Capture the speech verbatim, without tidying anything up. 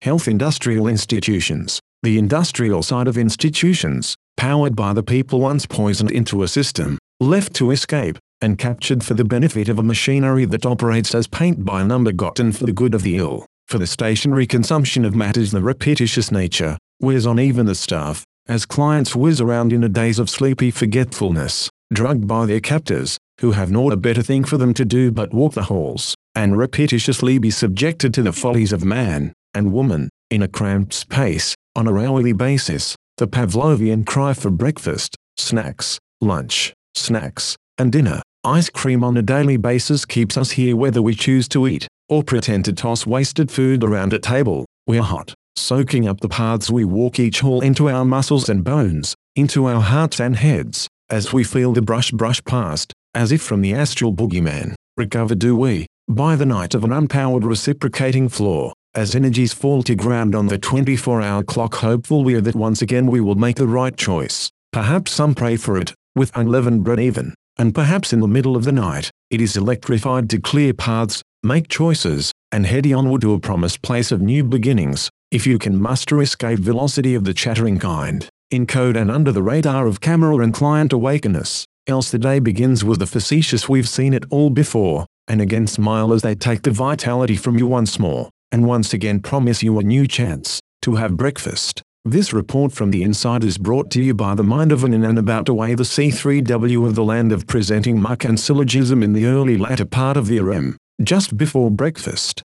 Health industrial institutions. The industrial side of institutions, powered by the people once poisoned into a system, left to escape, and captured for the benefit of a machinery that operates as paint-by-number gotten for the good of the ill. For the stationary consumption of matters the repetitious nature wears on even the staff, as clients whiz around in a daze of sleepy forgetfulness, drugged by their captors, who have naught a better thing for them to do but walk the halls, and repetitiously be subjected to the follies of man and woman, in a cramped space, on a hourly basis. The Pavlovian cry for breakfast, snacks, lunch, snacks, and dinner, ice cream on a daily basis keeps us here whether we choose to eat, or pretend to toss wasted food around a table. We're hot, soaking up the paths we walk each hall into our muscles and bones, into our hearts and heads, as we feel the brush brush past, as if from the astral boogeyman. Recover do we, by the night of an unpowered reciprocating floor, as energies fall to ground on the twenty-four hour clock, hopeful we are that once again we will make the right choice. Perhaps some pray for it, with unleavened bread even, and perhaps in the middle of the night, it is electrified to clear paths, make choices, and head onward to a promised place of new beginnings, if you can muster escape velocity of the chattering kind, in code and under the radar of camera and client awakeness, else the day begins with the facetious we've seen it all before, and again smile as they take the vitality from you once more, and once again promise you a new chance to have breakfast. This report from the inside is brought to you by the mind of an in and about away the C three W of the land of presenting muck and syllogism in the early latter part of the R M, just before breakfast.